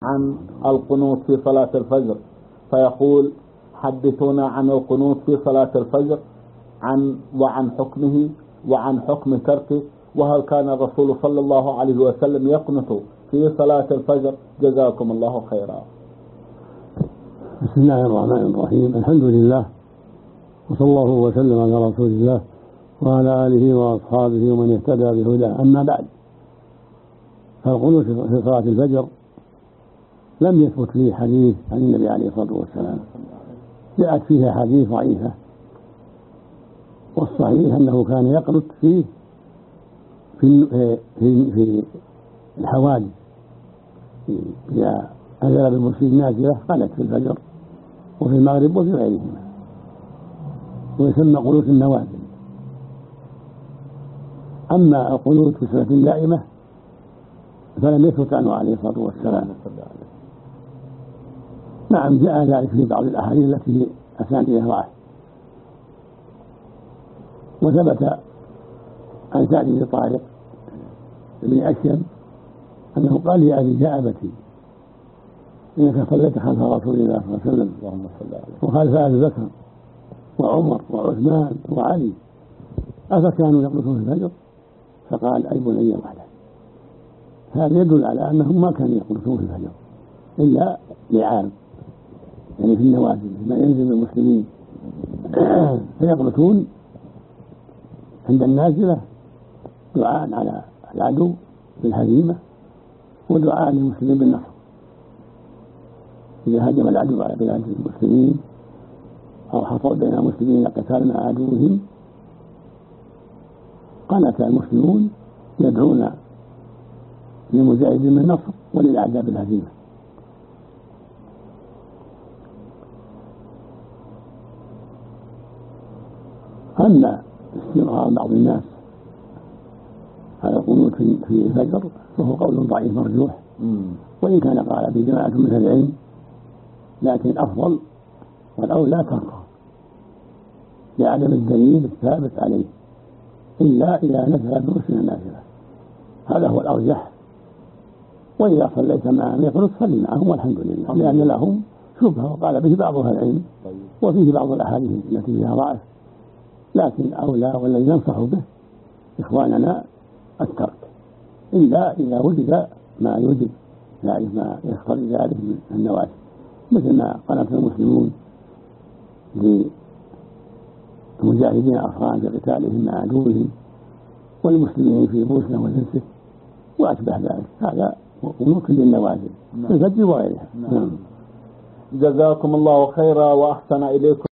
عن القنوت في صلاة الفجر، فيقول حدثونا عن القنوت في صلاة الفجر وعن حكمه وعن حكم تركه، وهل كان الرسول صلى الله عليه وسلم يقنط في صلاة الفجر؟ جزاكم الله خيرا. بسم الله الرحمن الرحيم، الحمد لله وصلى الله وسلم على رسول الله وعلى آله وأصحابه ومن اهتدى بهداه. أما بعد، فالقنوت في صلاة الفجر لم يثبت فيه حديث عن النبي عليه الصلاة والسلام، جاءت فيها حديث ضعيفة، والصحيح أنه كان يقنط فيه في الحوادث، إذا أنزل بالمسلمين نازلة قنت في الفجر وفي المغرب وفي غيرهما، ويسمى قنوت النوازل. أما القنوت في صلاة دائمة فلم يثبت عنه عليه الصلاة والسلام. نعم، جاء ذلك في بعض الأحاديث التي أسانيدها ضعف، وثبت عن سعد بن طارق بن أشيم أنه قال لأبي جابتي إنك صليت خلف رسول الله صلى الله عليه وسلم وخلف أبي بكر وعمر وعثمان وعلي، أفكانوا يقنطون في الفجر؟ فقال أي بني وحده. هذا يدل على أنهم ما كانوا يقنطون في الفجر إلا لعام، يعني في النوازل ما ينزل المسلمين فيقنطون عند النازلة دعاء على العدو بالهزيمة ودعاء للمسلمين بالنصر. إذا هجم العدو على بلاد المسلمين أو حصل بين المسلمين قتال مع عدوهم قنت المسلمون يدعون للمجاهدين بالنصر وللأعداء بالهزيمة. أما استمرار بعض الناس على القنوت في الفجر فهو قول ضعيف مرجوح، وإن كان قال به جماعة من العلم، لكن الأفضل والأولى تركه لعدم الدليل الثابت عليه إلا إذا نزل بمسلم النازلة، هذا هو الأرجح. وإذا صليت معهم يقنط صلي معهم والحمد لله، لأن لهم شبهة وقال به بعض أهل العلم وفيه بعض الأحاديث التي فيها ضعف، لكن أولى والذي ننصح به إخواننا الترك إلا إذا وجد ما يوجب يعني ما يقتضي ذلك من النوازل، مثل ما قنت المسلمون للمجاهدين أفغان في قتالهم مع عدوهم والمسلمين في بوسنة وهرسك وأشبه ذلك، هذا قنوت للنوازل في الفجر وغيرها. جزاكم الله خيرا وأحسن إليكم.